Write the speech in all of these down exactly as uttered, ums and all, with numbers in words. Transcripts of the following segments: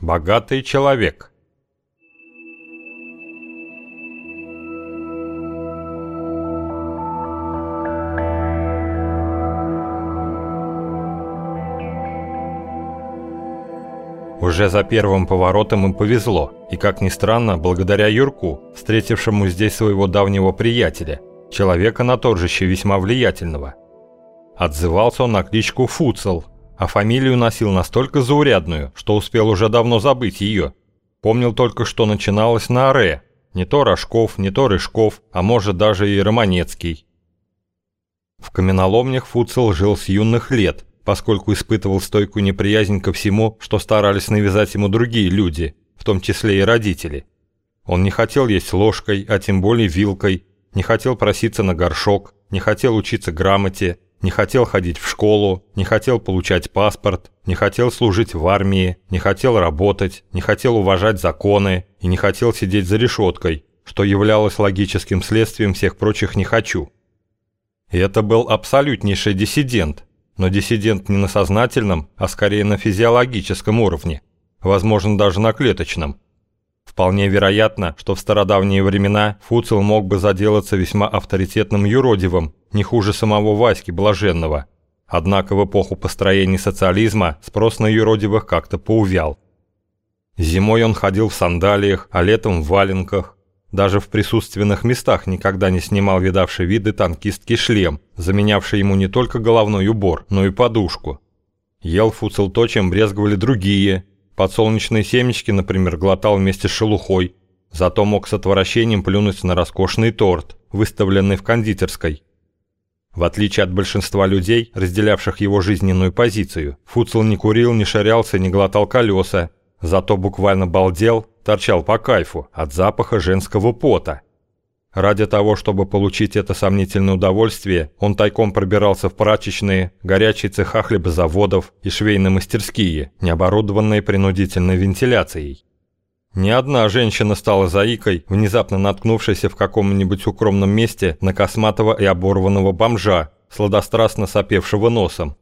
Богатый человек. Уже за первым поворотом им повезло, и, как ни странно, благодаря Юрку, встретившему здесь своего давнего приятеля, человека на торжище весьма влиятельного. Отзывался он на кличку Фуцел, а фамилию носил настолько заурядную, что успел уже давно забыть ее. Помнил только, что начиналось на «ре», не то Рожков, не то Рыжков, а может даже и Романецкий. В каменоломнях Фуцел жил с юных лет, поскольку испытывал стойкую неприязнь ко всему, что старались навязать ему другие люди, в том числе и родители. Он не хотел есть ложкой, а тем более вилкой, не хотел проситься на горшок, не хотел учиться грамоте, не хотел ходить в школу, не хотел получать паспорт, не хотел служить в армии, не хотел работать, не хотел уважать законы и не хотел сидеть за решеткой, что являлось логическим следствием всех прочих «не хочу». И это был абсолютнейший диссидент, но диссидент не на сознательном, а скорее на физиологическом уровне, возможно, даже на клеточном. Вполне вероятно, что в стародавние времена Фуцел мог бы заделаться весьма авторитетным юродивым, не хуже самого Васьки Блаженного. Однако в эпоху построения социализма спрос на юродивых как-то поувял. Зимой он ходил в сандалиях, а летом в валенках. Даже в присутственных местах никогда не снимал видавший виды танкистский шлем, заменявший ему не только головной убор, но и подушку. Ел Фуцел то, чем брезговали другие. Подсолнечные семечки, например, глотал вместе с шелухой, зато мог с отвращением плюнуть на роскошный торт, выставленный в кондитерской. В отличие от большинства людей, разделявших его жизненную позицию, Фуцел не курил, не шарялся, не глотал колеса, зато буквально балдел, торчал по кайфу от запаха женского пота. Ради того, чтобы получить это сомнительное удовольствие, он тайком пробирался в прачечные, горячие цеха хлебозаводов и швейные мастерские, не оборудованные принудительной вентиляцией. Ни одна женщина стала заикой, внезапно наткнувшейся в каком-нибудь укромном месте на косматого и оборванного бомжа, сладострастно сопевшего носом.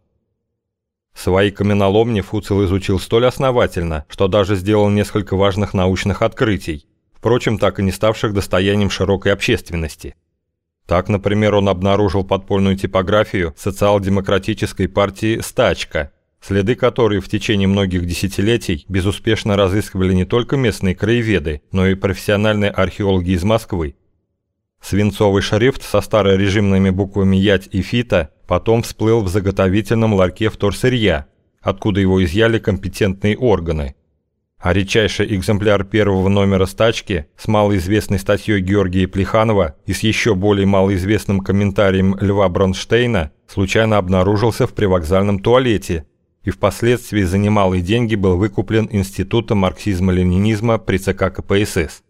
Свои каменоломни Фуцел изучил столь основательно, что даже сделал несколько важных научных открытий, впрочем, так и не ставших достоянием широкой общественности. Так, например, он обнаружил подпольную типографию социал-демократической партии «Стачка», следы которой в течение многих десятилетий безуспешно разыскивали не только местные краеведы, но и профессиональные археологи из Москвы. Свинцовый шрифт со старорежимными буквами «Ять» и «Фита» потом всплыл в заготовительном ларьке вторсырья, откуда его изъяли компетентные органы. А редчайший экземпляр первого номера «Стачки» с малоизвестной статьей Георгия Плеханова и с еще более малоизвестным комментарием Льва Бронштейна случайно обнаружился в привокзальном туалете и впоследствии за немалые деньги был выкуплен Институтом марксизма-ленинизма при ЦК КПСС.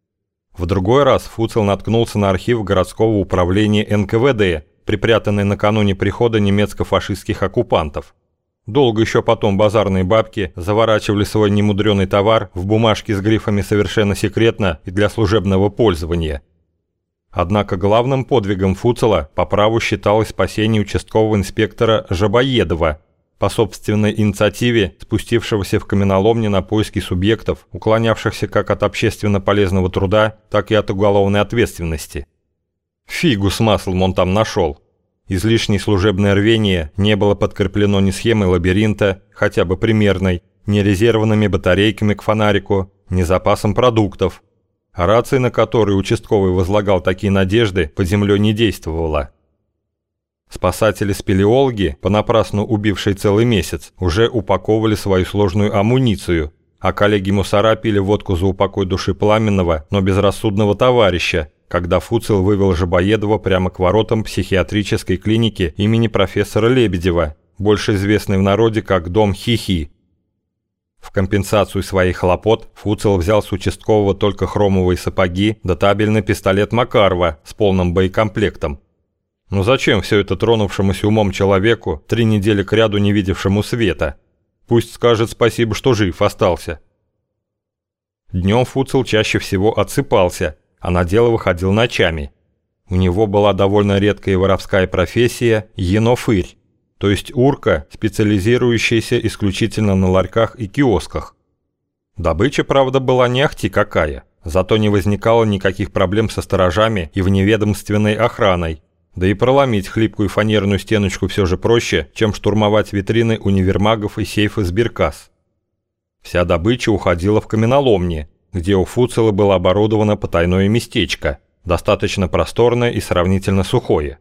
В другой раз Фуцел наткнулся на архив городского управления эн ка вэ дэ, припрятанный накануне прихода немецко-фашистских оккупантов. Долго еще потом базарные бабки заворачивали свой немудреный товар в бумажки с грифами «совершенно секретно» и для служебного пользования. Однако главным подвигом Фуцела по праву считалось спасение участкового инспектора Жабоедова, по собственной инициативе спустившегося в каменоломни на поиски субъектов, уклонявшихся как от общественно полезного труда, так и от уголовной ответственности. Фигу с маслом он там нашел. Излишнее служебное рвение не было подкреплено ни схемой лабиринта, хотя бы примерной, ни резервными батарейками к фонарику, ни запасом продуктов. А рация, на которой участковый возлагал такие надежды, под землей не действовала. Спасатели-спелеологи, понапрасну убившие целый месяц, уже упаковывали свою сложную амуницию, а коллеги-мусора пили водку за упокой души пламенного, но безрассудного товарища, когда Фуцел вывел Жабоедова прямо к воротам психиатрической клиники имени профессора Лебедева, больше известной в народе как «Дом Хи-Хи». В компенсацию своих хлопот Фуцел взял с участкового только хромовые сапоги да табельный пистолет Макарова с полным боекомплектом. Ну зачем все это тронувшемуся умом человеку, три недели кряду не видевшему света? Пусть скажет спасибо, что жив остался. Днем Фуцел чаще всего отсыпался, а на дело выходил ночами. У него была довольно редкая воровская профессия енофырь, то есть урка, специализирующаяся исключительно на ларьках и киосках. Добыча, правда, была не ахти какая, зато не возникало никаких проблем со сторожами и вневедомственной охраной. Да и проломить хлипкую фанерную стеночку все же проще, чем штурмовать витрины универмагов и сейфы сберкасс. Вся добыча уходила в каменоломни, где у Фуцела было оборудовано потайное местечко, достаточно просторное и сравнительно сухое.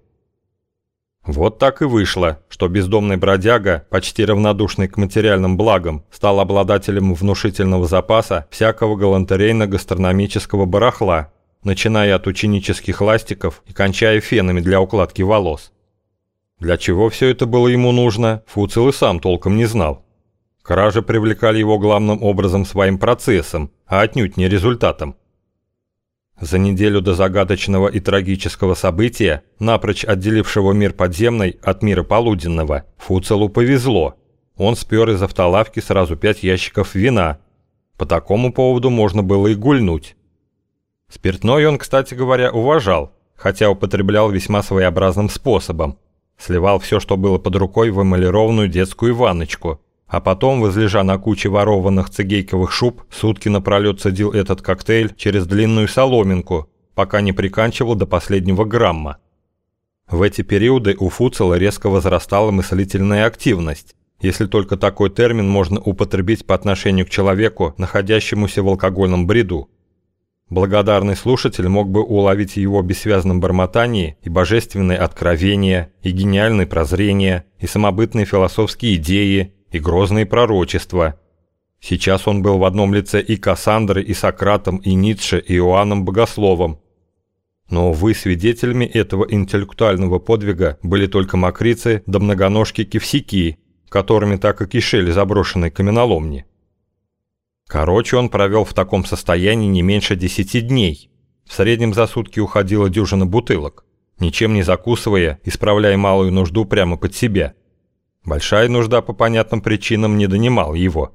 Вот так и вышло, что бездомный бродяга, почти равнодушный к материальным благам, стал обладателем внушительного запаса всякого галантерейно-гастрономического барахла, начиная от ученических ластиков и кончая фенами для укладки волос. Для чего все это было ему нужно, Фуцел и сам толком не знал. Кражи привлекали его главным образом своим процессом, а отнюдь не результатом. За неделю до загадочного и трагического события, напрочь отделившего мир подземный от мира полуденного, Фуцелу повезло. Он спер из автолавки сразу пять ящиков вина. По такому поводу можно было и гульнуть. Спиртное он, кстати говоря, уважал, хотя употреблял весьма своеобразным способом. Сливал все, что было под рукой, в эмалированную детскую ванночку, а потом, возлежа на куче ворованных цигейковых шуб, сутки напролет цедил этот коктейль через длинную соломинку, пока не приканчивал до последнего грамма. В эти периоды у Фуцела резко возрастала мыслительная активность, если только такой термин можно употребить по отношению к человеку, находящемуся в алкогольном бреду. Благодарный слушатель мог бы уловить в его бессвязном бормотании и божественные откровения, и гениальные прозрения, и самобытные философские идеи, и грозные пророчества. Сейчас он был в одном лице и Кассандрой, и Сократом, и Ницше, и Иоанном Богословом. Но, увы, свидетелями этого интеллектуального подвига были только мокрицы да многоножки-кивсяки, которыми так и кишели заброшенные каменоломни. Короче, он провел в таком состоянии не меньше десяти дней. В среднем за сутки уходила дюжина бутылок, ничем не закусывая, исправляя малую нужду прямо под себя. Большая нужда по понятным причинам не донимала его.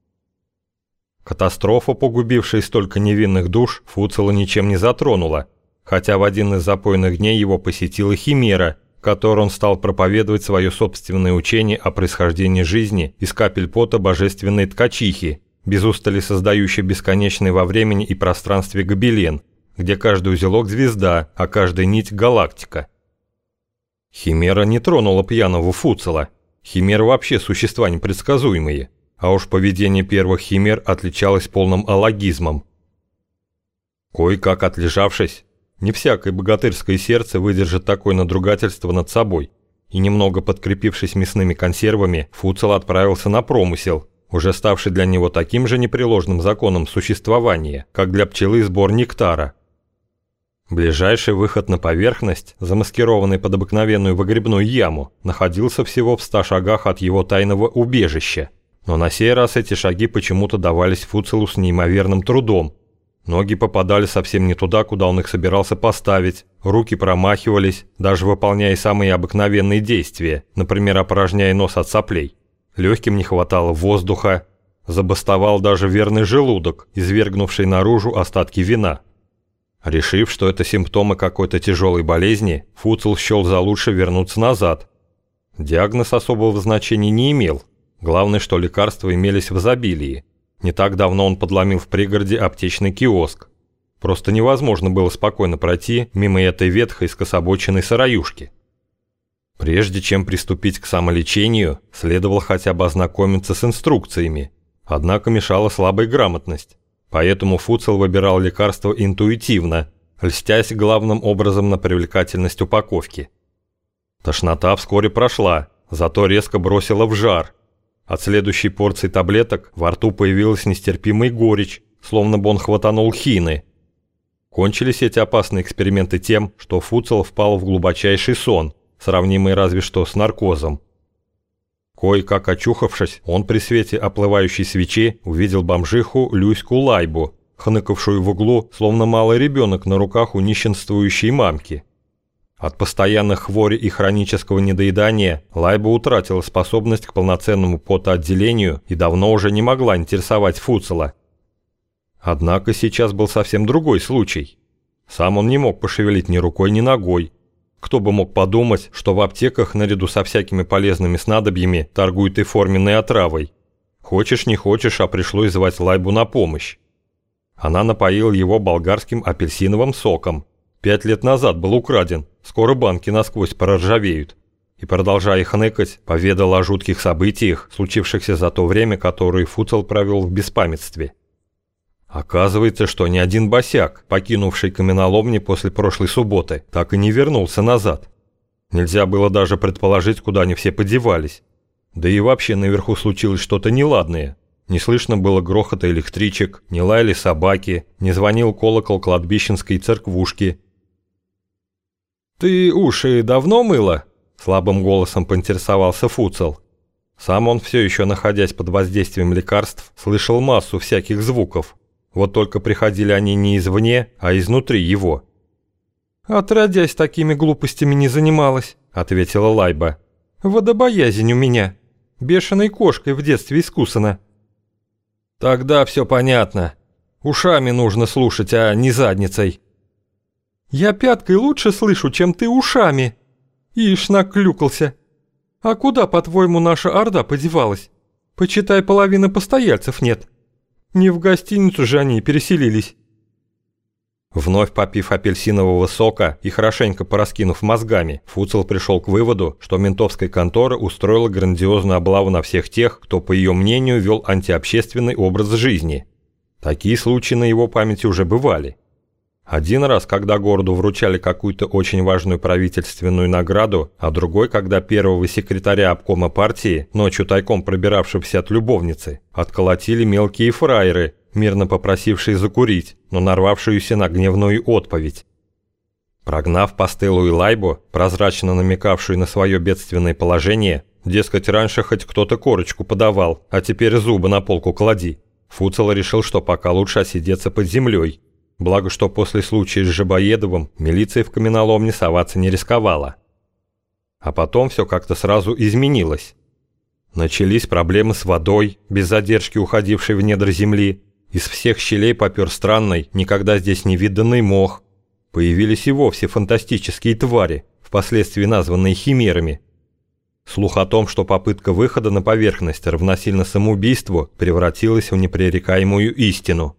Катастрофа, погубившая столько невинных душ, Фуцела ничем не затронула, хотя в один из запойных дней его посетила химера, которой он стал проповедовать свое собственное учение о происхождении жизни из капель пота божественной ткачихи, без устали создающей бесконечный во времени и пространстве гобелен, где каждый узелок звезда, а каждая нить галактика. Химера не тронула пьяного Фуцела. Химеры вообще существа непредсказуемые, а уж поведение первых химер отличалось полным алогизмом. Кое-как отлежавшись, не всякое богатырское сердце выдержит такое надругательство над собой, и немного подкрепившись мясными консервами, Фуцел отправился на промысел, уже ставший для него таким же непреложным законом существования, как для пчелы сбор нектара. Ближайший выход на поверхность, замаскированный под обыкновенную выгребную яму, находился всего в ста шагах от его тайного убежища. Но на сей раз эти шаги почему-то давались Фуцелу с неимоверным трудом. Ноги попадали совсем не туда, куда он их собирался поставить, руки промахивались, даже выполняя самые обыкновенные действия, например, опорожняя нос от соплей. Легким не хватало воздуха, забастовал даже верный желудок, извергнувший наружу остатки вина. Решив, что это симптомы какой-то тяжелой болезни, Фуцел счел за лучше вернуться назад. Диагноз особого значения не имел. Главное, что лекарства имелись в изобилии. Не так давно он подломил в пригороде аптечный киоск. Просто невозможно было спокойно пройти мимо этой ветхой скособоченной сыроюшки. Прежде чем приступить к самолечению, следовало хотя бы ознакомиться с инструкциями. Однако мешала слабая грамотность. Поэтому Фуцел выбирал лекарства интуитивно, льстясь главным образом на привлекательность упаковки. Тошнота вскоре прошла, зато резко бросила в жар. От следующей порции таблеток во рту появилась нестерпимая горечь, словно бы он хватанул хины. Кончились эти опасные эксперименты тем, что Фуцел впал в глубочайший сон, сравнимый разве что с наркозом. Кое-как очухавшись, он при свете оплывающей свечи увидел бомжиху Люську Лайбу, хныкавшую в углу, словно малый ребенок на руках у нищенствующей мамки. От постоянных хвори и хронического недоедания Лайба утратила способность к полноценному потоотделению и давно уже не могла интересовать Фуцела. Однако сейчас был совсем другой случай. Сам он не мог пошевелить ни рукой, ни ногой. Кто бы мог подумать, что в аптеках наряду со всякими полезными снадобьями торгуют и форменной отравой. Хочешь не хочешь, а пришлось звать Лайбу на помощь. Она напоила его болгарским апельсиновым соком. Пять лет назад был украден, скоро банки насквозь проржавеют. И, продолжая хныкать, поведала о жутких событиях, случившихся за то время, которое Фуцел провел в беспамятстве. Оказывается, что ни один босяк, покинувший каменоломни после прошлой субботы, так и не вернулся назад. Нельзя было даже предположить, куда они все подевались. Да и вообще наверху случилось что-то неладное. Не слышно было грохота электричек, не лаяли собаки, не звонил колокол кладбищенской церквушки. «Ты уши давно мыла?» – слабым голосом поинтересовался Фуцел. Сам он, все еще находясь под воздействием лекарств, слышал массу всяких звуков. Вот только приходили они не извне, а изнутри его. «Отродясь, такими глупостями не занималась», – ответила Лайба. «Водобоязнь у меня. Бешеной кошкой в детстве искусана». «Тогда все понятно. Ушами нужно слушать, а не задницей». «Я пяткой лучше слышу, чем ты ушами». Ишь, наклюкался. «А куда, по-твоему, наша орда подевалась? Почитай, половины постояльцев нет. Не в гостиницу же они переселились». Вновь попив апельсинового сока и хорошенько пораскинув мозгами, Фуцел пришел к выводу, что ментовская контора устроила грандиозную облаву на всех тех, кто, по ее мнению, вел антиобщественный образ жизни. Такие случаи на его памяти уже бывали. Один раз, когда городу вручали какую-то очень важную правительственную награду, а другой, когда первого секретаря обкома партии, ночью тайком пробиравшегося от любовницы, отколотили мелкие фраеры, мирно попросившие закурить, но нарвавшуюся на гневную отповедь. Прогнав Постелу и Лайбу, прозрачно намекавшую на свое бедственное положение, дескать, раньше хоть кто-то корочку подавал, а теперь зубы на полку клади, Фуцел решил, что пока лучше осидеться под землей. Благо, что после случая с Жабоедовым милиция в каменоломне соваться не рисковала. А потом все как-то сразу изменилось. Начались проблемы с водой, без задержки уходившей в недра земли. Из всех щелей попер странный, никогда здесь не виданный мох. Появились и вовсе фантастические твари, впоследствии названные химерами. Слух о том, что попытка выхода на поверхность равносильно самоубийству, превратилась в непререкаемую истину.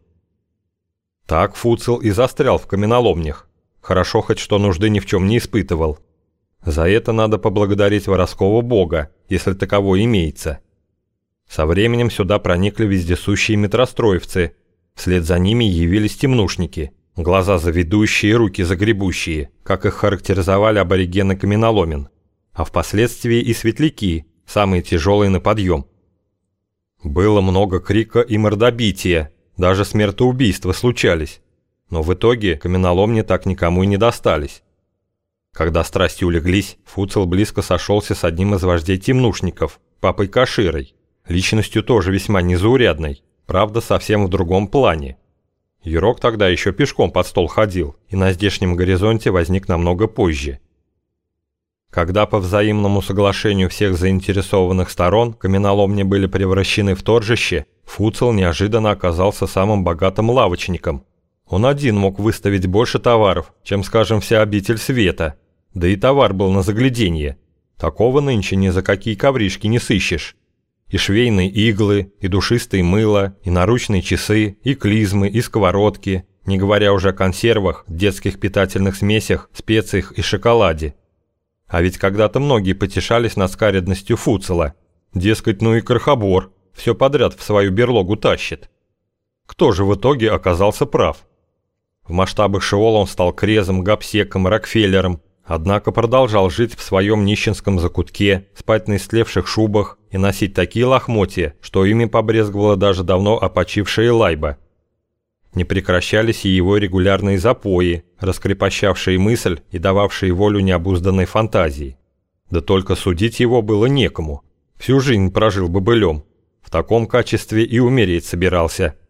Так Фуцел и застрял в каменоломнях. Хорошо хоть что нужды ни в чем не испытывал. За это надо поблагодарить воровского бога, если таковой имеется. Со временем сюда проникли вездесущие метростроевцы. Вслед за ними явились темнушники, глаза заведущие, руки загребущие, как их характеризовали аборигены каменоломен. А впоследствии и светляки, самые тяжелые на подъем. Было много крика и мордобития. Даже смертоубийства случались, но в итоге каменоломни так никому и не достались. Когда страсти улеглись, Фуцел близко сошелся с одним из вождей темнушников, папой Каширой, личностью тоже весьма незаурядной, правда совсем в другом плане. Юрок тогда еще пешком под стол ходил и на здешнем горизонте возник намного позже. Когда по взаимному соглашению всех заинтересованных сторон каменоломни были превращены в торжище, Фуцел неожиданно оказался самым богатым лавочником. Он один мог выставить больше товаров, чем, скажем, вся обитель света. Да и товар был на загляденье. Такого нынче ни за какие ковришки не сыщешь. И швейные иглы, и душистые мыло, и наручные часы, и клизмы, и сковородки, не говоря уже о консервах, детских питательных смесях, специях и шоколаде. А ведь когда-то многие потешались над скаредностью Фуцела. Дескать, ну и крохобор, все подряд в свою берлогу тащит. Кто же в итоге оказался прав? В масштабах Шеола он стал Крезом, Гапсеком, Рокфеллером, однако продолжал жить в своем нищенском закутке, спать на истлевших шубах и носить такие лохмотья, что ими побрезговала даже давно опочившая Лайба. Не прекращались и его регулярные запои, раскрепощавшие мысль и дававшие волю необузданной фантазии. Да только судить его было некому. Всю жизнь прожил бобылем. В таком качестве и умереть собирался.